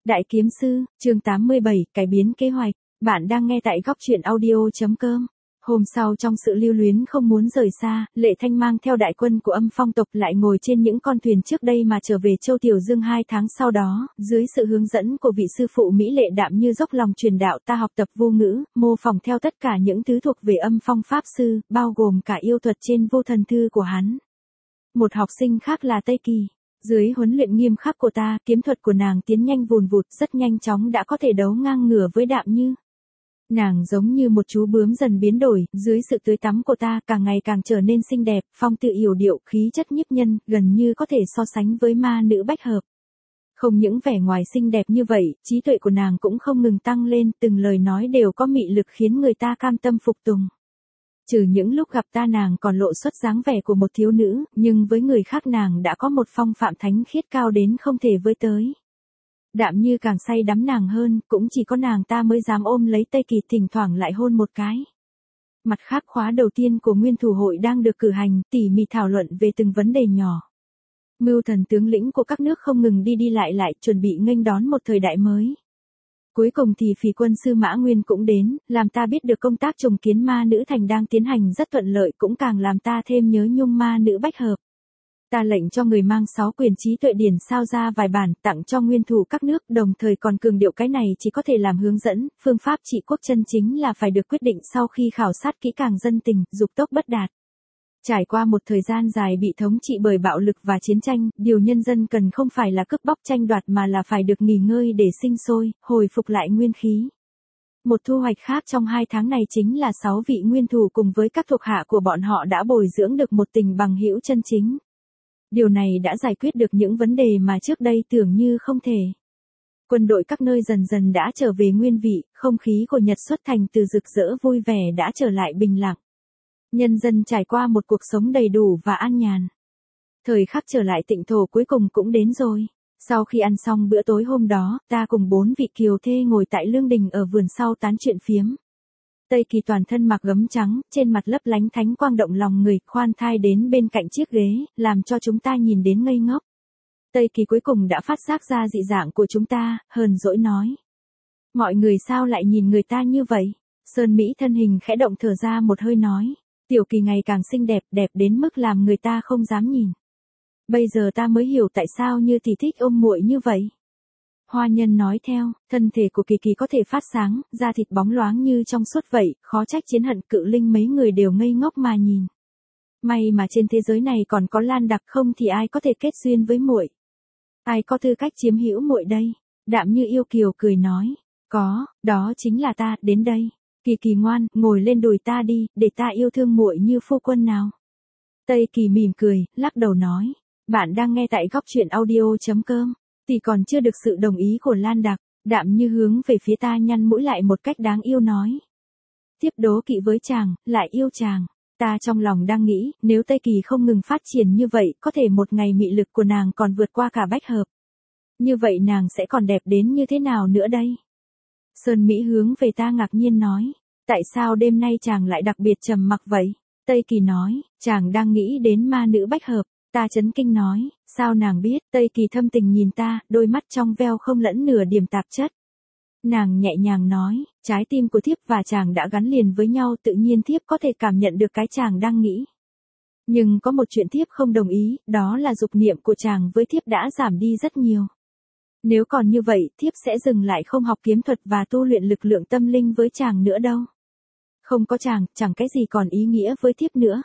Đại kiếm sư, chương 87, cải biến kế hoạch. Bạn đang nghe tại góc truyện audio.com. Hôm sau trong sự lưu luyến không muốn rời xa, Lệ Thanh mang theo đại quân của Âm Phong tộc lại ngồi trên những con thuyền trước đây mà trở về Châu Tiểu Dương 2 tháng sau đó, dưới sự hướng dẫn của vị sư phụ Mỹ Lệ đạm như dốc lòng truyền đạo ta học tập vô ngữ, mô phỏng theo tất cả những thứ thuộc về Âm Phong Pháp Sư, bao gồm cả yêu thuật trên vô thần thư của hắn. Một học sinh khác là Tây Kỳ. Dưới huấn luyện nghiêm khắc của ta, kiếm thuật của nàng tiến nhanh vùn vụt, rất nhanh chóng đã có thể đấu ngang ngửa với Đạm Như. Nàng giống như một chú bướm dần biến đổi, dưới sự tưới tắm của ta, càng ngày càng trở nên xinh đẹp, phong tự yểu điệu, khí chất nhiếp nhân, gần như có thể so sánh với ma nữ bách hợp. Không những vẻ ngoài xinh đẹp như vậy, trí tuệ của nàng cũng không ngừng tăng lên, từng lời nói đều có mị lực khiến người ta cam tâm phục tùng. Trừ những lúc gặp ta nàng còn lộ xuất dáng vẻ của một thiếu nữ, nhưng với người khác nàng đã có một phong phạm thánh khiết cao đến không thể với tới. Đạm Như càng say đắm nàng hơn, cũng chỉ có nàng ta mới dám ôm lấy Tây Kỳ, thỉnh thoảng lại hôn một cái. Mặt khác, khóa đầu tiên của Nguyên Thủ Hội đang được cử hành, tỉ mỉ thảo luận về từng vấn đề nhỏ. Mưu thần tướng lĩnh của các nước không ngừng đi lại, chuẩn bị nghênh đón một thời đại mới. Cuối cùng thì Phỉ quân sư Mã Nguyên cũng đến, làm ta biết được công tác trùng kiến ma nữ thành đang tiến hành rất thuận lợi, cũng càng làm ta thêm nhớ nhung ma nữ bách hợp. Ta lệnh cho người mang 6 quyền trí tuệ điển sao ra vài bản tặng cho nguyên thủ các nước, đồng thời còn cường điệu cái này chỉ có thể làm hướng dẫn, phương pháp trị quốc chân chính là phải được quyết định sau khi khảo sát kỹ càng dân tình, dục tốc bất đạt. Trải qua một thời gian dài bị thống trị bởi bạo lực và chiến tranh, điều nhân dân cần không phải là cướp bóc tranh đoạt mà là phải được nghỉ ngơi để sinh sôi, hồi phục lại nguyên khí. Một thu hoạch khác trong 2 tháng này chính là 6 vị nguyên thủ cùng với các thuộc hạ của bọn họ đã bồi dưỡng được một tình bằng hữu chân chính. Điều này đã giải quyết được những vấn đề mà trước đây tưởng như không thể. Quân đội các nơi dần dần đã trở về nguyên vị, không khí của Nhật xuất thành từ rực rỡ vui vẻ đã trở lại bình lặng. Nhân dân trải qua một cuộc sống đầy đủ và an nhàn. Thời khắc trở lại tịnh thổ cuối cùng cũng đến rồi. Sau khi ăn xong bữa tối hôm đó, ta cùng 4 vị kiều thê ngồi tại lương đình ở vườn sau tán chuyện phiếm. Tây Kỳ toàn thân mặc gấm trắng, trên mặt lấp lánh thánh quang động lòng người, khoan thai đến bên cạnh chiếc ghế, làm cho chúng ta nhìn đến ngây ngốc. Tây Kỳ cuối cùng đã phát giác ra dị dạng của chúng ta, hờn dỗi nói. Mọi người sao lại nhìn người ta như vậy? Sơn Mỹ thân hình khẽ động thở ra một hơi nói. Tiểu Kỳ ngày càng xinh đẹp, đẹp đến mức làm người ta không dám nhìn. Bây giờ ta mới hiểu tại sao Như thì thích ôm muội như vậy. Hoa Nhân nói theo, thân thể của Kỳ Kỳ có thể phát sáng, da thịt bóng loáng như trong suốt vậy, khó trách chiến hận cự linh mấy người đều ngây ngốc mà nhìn. May mà trên thế giới này còn có Lan Đặc, không thì ai có thể kết duyên với muội. Ai có tư cách chiếm hữu muội đây? Đạm Như yêu kiều cười nói, có, đó chính là ta, đến đây. Kỳ Kỳ ngoan, ngồi lên đùi ta đi, để ta yêu thương muội như phu quân nào. Tây Kỳ mỉm cười, lắc đầu nói, bạn đang nghe tại góc truyện audio.com. Thì còn chưa được sự đồng ý của Lan Đặc, Đạm Như hướng về phía ta nhăn mũi lại một cách đáng yêu nói. Tiếp đố kỵ với chàng, lại yêu chàng. Ta trong lòng đang nghĩ, nếu Tây Kỳ không ngừng phát triển như vậy, có thể một ngày mị lực của nàng còn vượt qua cả bách hợp. Như vậy nàng sẽ còn đẹp đến như thế nào nữa đây? Sơn Mỹ hướng về ta ngạc nhiên nói. Tại sao đêm nay chàng lại đặc biệt trầm mặc vậy? Tây Kỳ nói, chàng đang nghĩ đến ma nữ bách hợp. Ta chấn kinh nói, sao nàng biết? Tây Kỳ thâm tình nhìn ta, đôi mắt trong veo không lẫn nửa điểm tạp chất. Nàng nhẹ nhàng nói, trái tim của thiếp và chàng đã gắn liền với nhau, tự nhiên thiếp có thể cảm nhận được cái chàng đang nghĩ. Nhưng có một chuyện thiếp không đồng ý, đó là dục niệm của chàng với thiếp đã giảm đi rất nhiều. Nếu còn như vậy, thiếp sẽ dừng lại không học kiếm thuật và tu luyện lực lượng tâm linh với chàng nữa đâu. Không có chàng, chẳng cái gì còn ý nghĩa với thiếp nữa.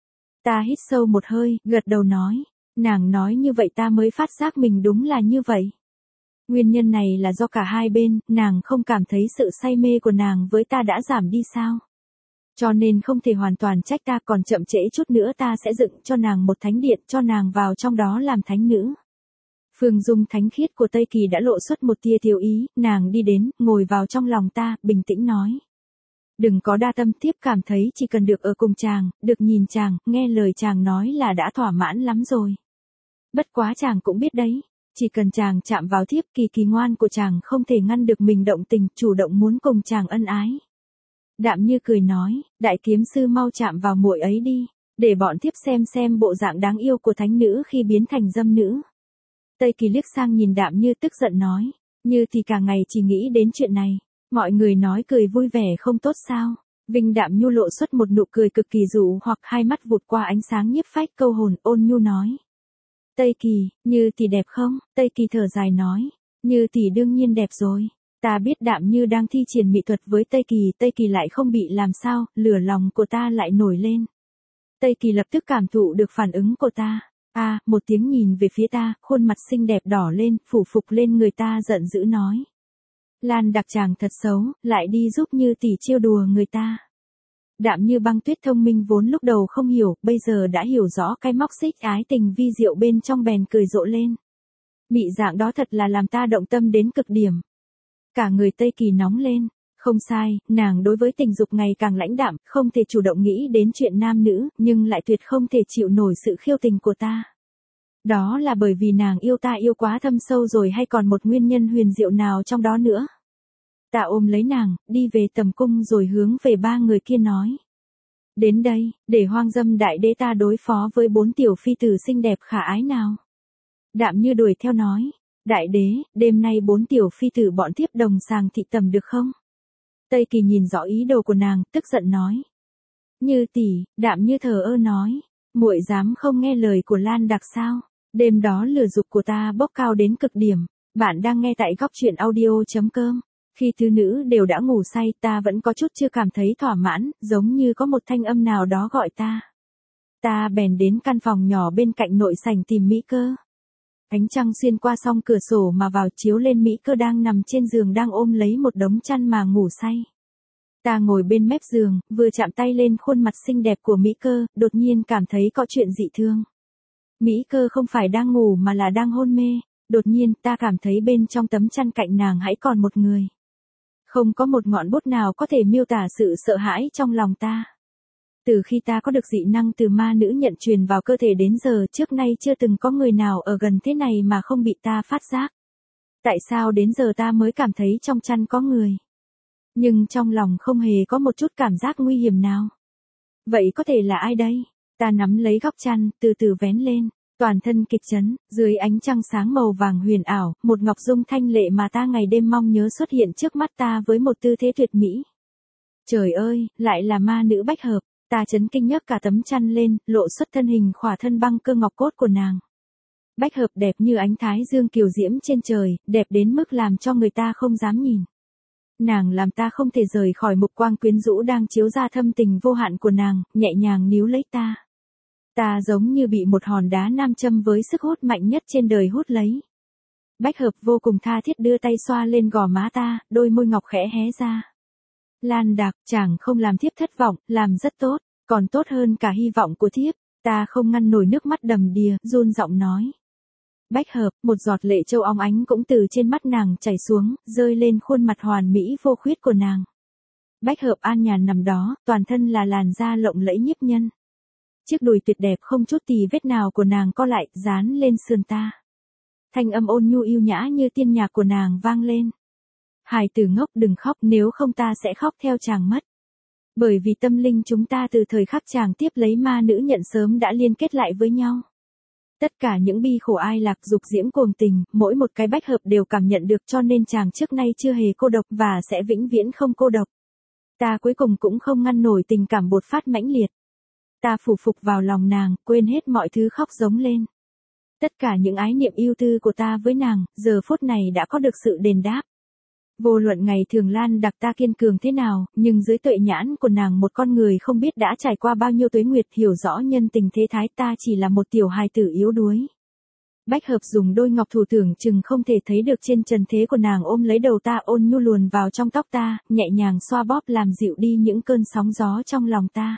Ta hít sâu một hơi, gật đầu nói. Nàng nói như vậy ta mới phát giác mình đúng là như vậy. Nguyên nhân này là do cả hai bên, nàng không cảm thấy sự say mê của nàng với ta đã giảm đi sao. Cho nên không thể hoàn toàn trách ta, còn chậm trễ chút nữa ta sẽ dựng cho nàng một thánh điện, cho nàng vào trong đó làm thánh nữ. Phương dung thánh khiết của Tây Kỳ đã lộ xuất một tia thiếu ý, nàng đi đến, ngồi vào trong lòng ta, bình tĩnh nói. Đừng có đa tâm, thiếp cảm thấy chỉ cần được ở cùng chàng, được nhìn chàng, nghe lời chàng nói là đã thỏa mãn lắm rồi. Bất quá chàng cũng biết đấy, chỉ cần chàng chạm vào thiếp, Kỳ Kỳ ngoan của chàng không thể ngăn được mình động tình, chủ động muốn cùng chàng ân ái. Đạm Như cười nói, đại kiếm sư mau chạm vào muội ấy đi, để bọn thiếp xem bộ dạng đáng yêu của thánh nữ khi biến thành dâm nữ. Tây Kỳ liếc sang nhìn Đạm Như tức giận nói, Như thì cả ngày chỉ nghĩ đến chuyện này. Mọi người nói cười vui vẻ không tốt sao? Vinh Đạm Nhu lộ xuất một nụ cười cực kỳ dụ hoặc hai mắt vụt qua ánh sáng nhiếp phách câu hồn, ôn nhu nói. Tây Kỳ, Như tỷ đẹp không? Tây Kỳ thở dài nói. Như tỷ đương nhiên đẹp rồi. Ta biết Đạm Như đang thi triển mỹ thuật với Tây Kỳ lại không bị làm sao, lửa lòng của ta lại nổi lên. Tây Kỳ lập tức cảm thụ được phản ứng của ta. Một tiếng nhìn về phía ta, khuôn mặt xinh đẹp đỏ lên, phủ phục lên người ta giận dữ nói. Lan Đặc chàng thật xấu, lại đi giúp Như tỷ trêu đùa người ta. Đạm Như Băng Tuyết thông minh vốn lúc đầu không hiểu, bây giờ đã hiểu rõ cái móc xích ái tình vi diệu bên trong bèn cười rộ lên. Mị dạng đó thật là làm ta động tâm đến cực điểm. Cả người Tây Kỳ nóng lên. Không sai, nàng đối với tình dục ngày càng lãnh đạm, không thể chủ động nghĩ đến chuyện nam nữ, nhưng lại tuyệt không thể chịu nổi sự khiêu tình của ta. Đó là bởi vì nàng yêu ta yêu quá thâm sâu rồi hay còn một nguyên nhân huyền diệu nào trong đó nữa. Ta ôm lấy nàng, đi về tầm cung rồi hướng về ba người kia nói. Đến đây, để Hoang Dâm đại đế ta đối phó với 4 tiểu phi tử xinh đẹp khả ái nào. Đạm Như đuổi theo nói. Đại đế, đêm nay 4 tiểu phi tử bọn thiếp đồng sàng thị tầm được không? Tây Kỳ nhìn rõ ý đồ của nàng, tức giận nói. Như tỷ, Đạm Như thờ ơ nói. Muội dám không nghe lời của Lan Đặc sao? Đêm đó lửa dục của ta bốc cao đến cực điểm. Bạn đang nghe tại góc truyện audio.com. Khi tứ nữ đều đã ngủ say, ta vẫn có chút chưa cảm thấy thỏa mãn, giống như có một thanh âm nào đó gọi ta. Ta bèn đến căn phòng nhỏ bên cạnh nội sảnh tìm Mỹ Cơ. Ánh trăng xuyên qua song cửa sổ mà vào chiếu lên Mỹ Cơ đang nằm trên giường đang ôm lấy một đống chăn mà ngủ say. Ta ngồi bên mép giường, vừa chạm tay lên khuôn mặt xinh đẹp của Mỹ Cơ, đột nhiên cảm thấy có chuyện dị thương. Mỹ Cơ không phải đang ngủ mà là đang hôn mê. Đột nhiên ta cảm thấy bên trong tấm chăn cạnh nàng hãy còn một người. Không có một ngọn bút nào có thể miêu tả sự sợ hãi trong lòng ta. Từ khi ta có được dị năng từ ma nữ nhận truyền vào cơ thể đến giờ, trước nay chưa từng có người nào ở gần thế này mà không bị ta phát giác. Tại sao đến giờ ta mới cảm thấy trong chăn có người? Nhưng trong lòng không hề có một chút cảm giác nguy hiểm nào. Vậy có thể là ai đây? Ta nắm lấy góc chăn, từ từ vén lên. Toàn thân kịch chấn, dưới ánh trăng sáng màu vàng huyền ảo, một ngọc dung thanh lệ mà ta ngày đêm mong nhớ xuất hiện trước mắt ta với một tư thế tuyệt mỹ. Trời ơi, lại là ma nữ Bách Hợp. Ta chấn kinh nhấc cả tấm chăn lên, lộ xuất thân hình khỏa thân băng cơ ngọc cốt của nàng. Bách Hợp đẹp như ánh thái dương kiều diễm trên trời, đẹp đến mức làm cho người ta không dám nhìn. Nàng làm ta không thể rời khỏi mục quang quyến rũ đang chiếu ra thâm tình vô hạn của nàng, nhẹ nhàng níu lấy ta. Ta giống như bị một hòn đá nam châm với sức hút mạnh nhất trên đời hút lấy. Bách Hợp vô cùng tha thiết đưa tay xoa lên gò má ta, đôi môi ngọc khẽ hé ra. Lan Đặc, chàng không làm thiếp thất vọng, làm rất tốt, còn tốt hơn cả hy vọng của thiếp. Ta không ngăn nổi nước mắt đầm đìa, run giọng nói. Bách Hợp, một giọt lệ châu óng ánh cũng từ trên mắt nàng chảy xuống, rơi lên khuôn mặt hoàn mỹ vô khuyết của nàng. Bách Hợp an nhàn nằm đó, toàn thân là làn da lộng lẫy nhiếp nhân. Chiếc đùi tuyệt đẹp không chút tì vết nào của nàng co lại, dán lên sườn ta. Thanh âm ôn nhu yêu nhã như tiên nhạc của nàng vang lên. Hài tử ngốc đừng khóc, nếu không ta sẽ khóc theo chàng mất. Bởi vì tâm linh chúng ta từ thời khắc chàng tiếp lấy ma nữ nhận sớm đã liên kết lại với nhau. Tất cả những bi khổ ai lạc dục diễm cuồng tình, mỗi một cái Bách Hợp đều cảm nhận được, cho nên chàng trước nay chưa hề cô độc và sẽ vĩnh viễn không cô độc. Ta cuối cùng cũng không ngăn nổi tình cảm bột phát mãnh liệt. Ta phủ phục vào lòng nàng, quên hết mọi thứ khóc giống lên. Tất cả những ái niệm yêu tư của ta với nàng, giờ phút này đã có được sự đền đáp. Vô luận ngày thường Lan Đặc ta kiên cường thế nào, nhưng dưới tuệ nhãn của nàng một con người không biết đã trải qua bao nhiêu tuế nguyệt, hiểu rõ nhân tình thế thái, ta chỉ là một tiểu hài tử yếu đuối. Bách Hợp dùng đôi ngọc thủ tưởng chừng không thể thấy được trên trần thế của nàng ôm lấy đầu ta, ôn nhu luồn vào trong tóc ta, nhẹ nhàng xoa bóp làm dịu đi những cơn sóng gió trong lòng ta.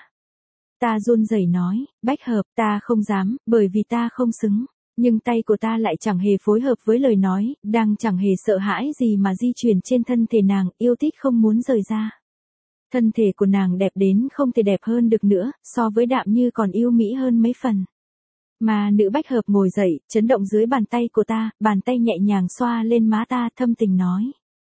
Ta run rẩy nói, Bách Hợp, ta không dám, bởi vì ta không xứng. Nhưng tay của ta lại chẳng hề phối hợp với lời nói, đang chẳng hề sợ hãi gì mà di chuyển trên thân thể nàng, yêu thích không muốn rời ra. Thân thể của nàng đẹp đến không thể đẹp hơn được nữa, so với Đạm Như còn yêu mỹ hơn mấy phần. Mà nữ Bách Hợp ngồi dậy, chấn động dưới bàn tay của ta, bàn tay nhẹ nhàng xoa lên má ta, thâm tình nói.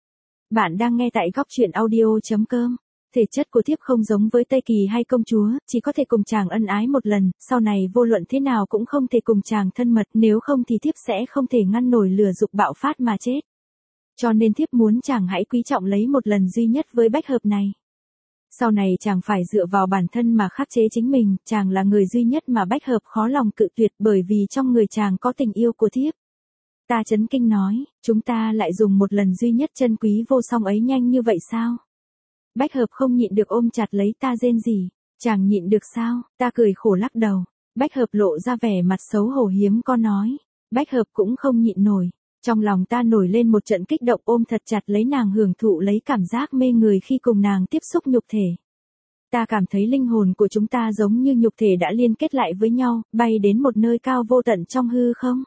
Bạn đang nghe tại góc truyện audio.com. Thể chất của thiếp không giống với Tây Kỳ hay công chúa, chỉ có thể cùng chàng ân ái một lần, sau này vô luận thế nào cũng không thể cùng chàng thân mật, nếu không thì thiếp sẽ không thể ngăn nổi lửa dục bạo phát mà chết. Cho nên thiếp muốn chàng hãy quý trọng lấy một lần duy nhất với bách hợp này. Sau này chàng phải dựa vào bản thân mà khắc chế chính mình, chàng là người duy nhất mà bách hợp khó lòng cự tuyệt bởi vì trong người chàng có tình yêu của thiếp. Ta chấn kinh nói, chúng ta lại dùng một lần duy nhất chân quý vô song ấy nhanh như vậy sao? Bách hợp không nhịn được ôm chặt lấy ta rên rỉ, chàng nhịn được sao? Ta cười khổ lắc đầu. Bách hợp lộ ra vẻ mặt xấu hổ hiếm có nói, bách hợp cũng không nhịn nổi. Trong lòng ta nổi lên một trận kích động ôm thật chặt lấy nàng hưởng thụ lấy cảm giác mê người khi cùng nàng tiếp xúc nhục thể. Ta cảm thấy linh hồn của chúng ta giống như nhục thể đã liên kết lại với nhau, bay đến một nơi cao vô tận trong hư không.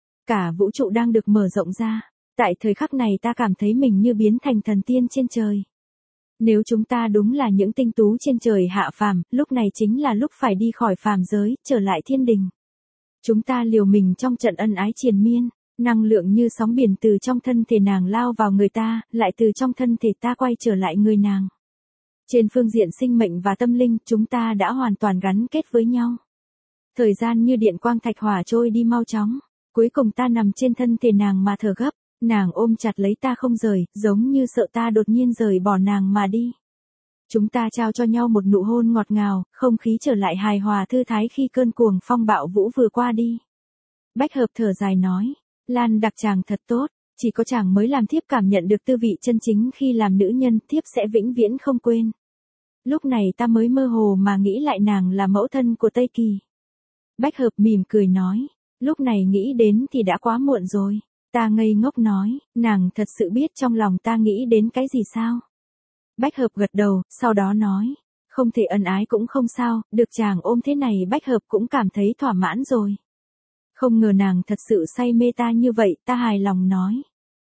Cả vũ trụ đang được mở rộng ra. Tại thời khắc này ta cảm thấy mình như biến thành thần tiên trên trời. Nếu chúng ta đúng là những tinh tú trên trời hạ phàm, lúc này chính là lúc phải đi khỏi phàm giới, trở lại thiên đình. Chúng ta liều mình trong trận ân ái triền miên. Năng lượng như sóng biển từ trong thân thể nàng lao vào người ta, lại từ trong thân thể ta quay trở lại người nàng. Trên phương diện sinh mệnh và tâm linh, chúng ta đã hoàn toàn gắn kết với nhau. Thời gian như điện quang thạch hỏa trôi đi mau chóng. Cuối cùng ta nằm trên thân thể nàng mà thở gấp. Nàng ôm chặt lấy ta không rời, giống như sợ ta đột nhiên rời bỏ nàng mà đi. Chúng ta trao cho nhau một nụ hôn ngọt ngào, không khí trở lại hài hòa thư thái khi cơn cuồng phong bạo vũ vừa qua đi. Bách hợp thở dài nói. Lan đặc chàng thật tốt, chỉ có chàng mới làm thiếp cảm nhận được tư vị chân chính khi làm nữ nhân, thiếp sẽ vĩnh viễn không quên. Lúc này ta mới mơ hồ mà nghĩ lại nàng là mẫu thân của Tây Kỳ. Bách hợp mỉm cười nói, lúc này nghĩ đến thì đã quá muộn rồi. Ta ngây ngốc nói, nàng thật sự biết trong lòng ta nghĩ đến cái gì sao? Bách hợp gật đầu, sau đó nói, không thể ân ái cũng không sao, được chàng ôm thế này bách hợp cũng cảm thấy thỏa mãn rồi. Không ngờ nàng thật sự say mê ta như vậy, ta hài lòng nói.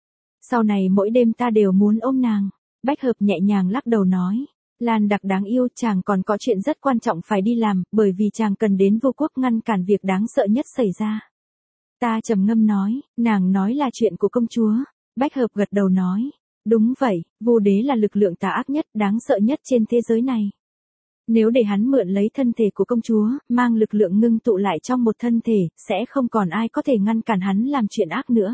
Sau này mỗi đêm ta đều muốn ôm nàng. Bách hợp nhẹ nhàng lắc đầu nói. Lan đặc đáng yêu, chàng còn có chuyện rất quan trọng phải đi làm, bởi vì chàng cần đến vô quốc ngăn cản việc đáng sợ nhất xảy ra. Ta trầm ngâm nói, nàng nói là chuyện của công chúa. Bách hợp gật đầu nói. Đúng vậy, Vu đế là lực lượng tà ác nhất, đáng sợ nhất trên thế giới này. Nếu để hắn mượn lấy thân thể của công chúa, mang lực lượng ngưng tụ lại trong một thân thể, sẽ không còn ai có thể ngăn cản hắn làm chuyện ác nữa.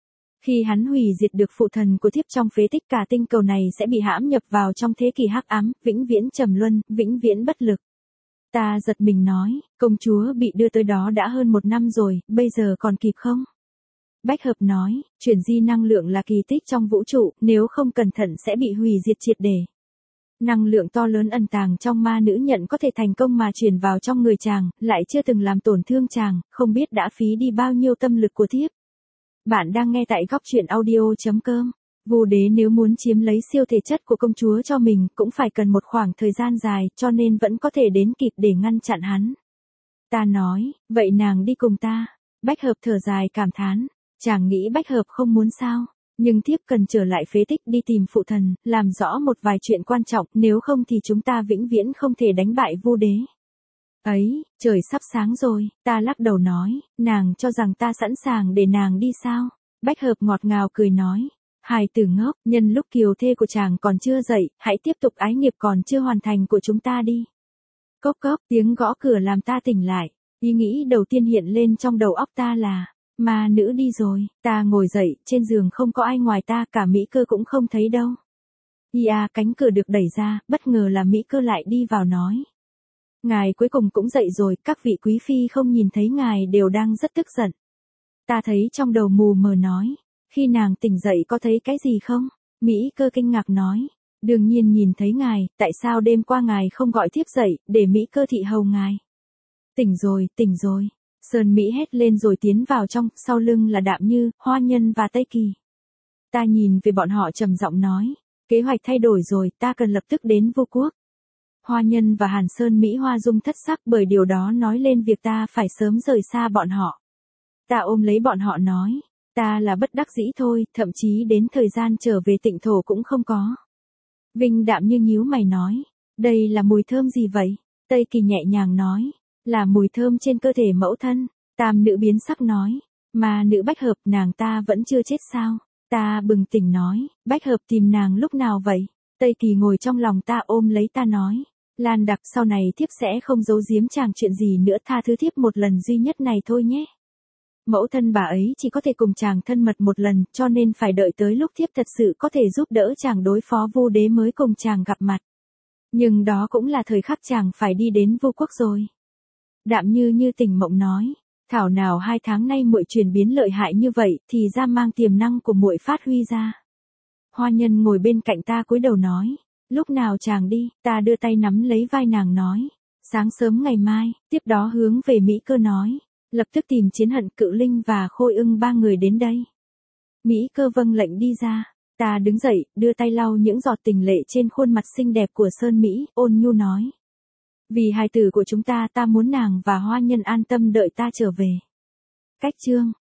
Khi hắn hủy diệt được phụ thần của thiếp trong phế tích, cả tinh cầu này sẽ bị hãm nhập vào trong thế kỷ hắc ám, vĩnh viễn trầm luân, vĩnh viễn bất lực. Ta giật mình nói, công chúa bị đưa tới đó đã hơn 1 năm rồi, bây giờ còn kịp không? Bách hợp nói, chuyển di năng lượng là kỳ tích trong vũ trụ, nếu không cẩn thận sẽ bị hủy diệt triệt để. Năng lượng to lớn ẩn tàng trong ma nữ nhận có thể thành công mà truyền vào trong người chàng, lại chưa từng làm tổn thương chàng, không biết đã phí đi bao nhiêu tâm lực của thiếp. Bạn đang nghe tại góc truyện audio.com. Vu đế nếu muốn chiếm lấy siêu thể chất của công chúa cho mình cũng phải cần một khoảng thời gian dài, cho nên vẫn có thể đến kịp để ngăn chặn hắn. Ta nói, vậy nàng đi cùng ta. Bách hợp thở dài cảm thán. Chàng nghĩ bách hợp không muốn sao? Nhưng thiếp cần trở lại phế tích đi tìm phụ thần, làm rõ một vài chuyện quan trọng, nếu không thì chúng ta vĩnh viễn không thể đánh bại Vu đế. Ấy, trời sắp sáng rồi, ta lắc đầu nói, nàng cho rằng ta sẵn sàng để nàng đi sao? Bách hợp ngọt ngào cười nói, hài tử ngốc, nhân lúc kiều thê của chàng còn chưa dậy, hãy tiếp tục ái nghiệp còn chưa hoàn thành của chúng ta đi. Cốc cốc, tiếng gõ cửa làm ta tỉnh lại, ý nghĩ đầu tiên hiện lên trong đầu óc ta là, ma nữ đi rồi, ta ngồi dậy, trên giường không có ai ngoài ta, cả Mỹ Cơ cũng không thấy đâu. Cánh cửa được đẩy ra, bất ngờ là Mỹ Cơ lại đi vào nói. Ngài cuối cùng cũng dậy rồi, các vị quý phi không nhìn thấy ngài đều đang rất tức giận. Ta thấy trong đầu mù mờ nói, khi nàng tỉnh dậy có thấy cái gì không? Mỹ Cơ kinh ngạc nói, đương nhiên nhìn thấy ngài, tại sao đêm qua ngài không gọi thiếp dậy, để Mỹ Cơ thị hầu ngài? Tỉnh rồi. Sơn Mỹ hét lên rồi tiến vào trong, sau lưng là Đạm Như, Hoa Nhân và Tây Kỳ. Ta nhìn về bọn họ trầm giọng nói, kế hoạch thay đổi rồi, ta cần lập tức đến Vu quốc. Hoa Nhân và Hàn Sơn Mỹ Hoa Dung thất sắc bởi điều đó nói lên việc ta phải sớm rời xa bọn họ. Ta ôm lấy bọn họ nói, ta là bất đắc dĩ thôi, thậm chí đến thời gian trở về tịnh thổ cũng không có. Vinh Đạm Như nhíu mày nói, đây là mùi thơm gì vậy? Tây Kỳ nhẹ nhàng nói, là mùi thơm trên cơ thể mẫu thân. Tam nữ biến sắc nói, mà nữ Bách hợp nàng ta vẫn chưa chết sao? Ta bừng tỉnh nói, Bách hợp tìm nàng lúc nào vậy? Tây Kỳ ngồi trong lòng ta ôm lấy ta nói, Lan đặc sau này thiếp sẽ không giấu giếm chàng chuyện gì nữa, tha thứ thiếp một lần duy nhất này thôi nhé. Mẫu thân bà ấy chỉ có thể cùng chàng thân mật một lần, cho nên phải đợi tới lúc thiếp thật sự có thể giúp đỡ chàng đối phó Vu đế mới cùng chàng gặp mặt. Nhưng đó cũng là thời khắc chàng phải đi đến Vu quốc rồi. Đạm Như tỉnh mộng nói, thảo nào 2 tháng nay muội chuyển biến lợi hại như vậy, thì ra mang tiềm năng của muội phát huy ra. Hoa Nhân ngồi bên cạnh ta cúi đầu nói, lúc nào chàng đi, ta đưa tay nắm lấy vai nàng nói, sáng sớm ngày mai, tiếp đó hướng về Mỹ Cơ nói, lập tức tìm Chiến Hận, Cự Linh và Khôi Ưng 3 người đến đây. Mỹ Cơ vâng lệnh đi ra, ta đứng dậy, đưa tay lau những giọt tình lệ trên khuôn mặt xinh đẹp của Sơn Mỹ, ôn nhu nói. Vì hài tử của chúng ta, ta muốn nàng và Hoa Nhân an tâm đợi ta trở về. Cách chương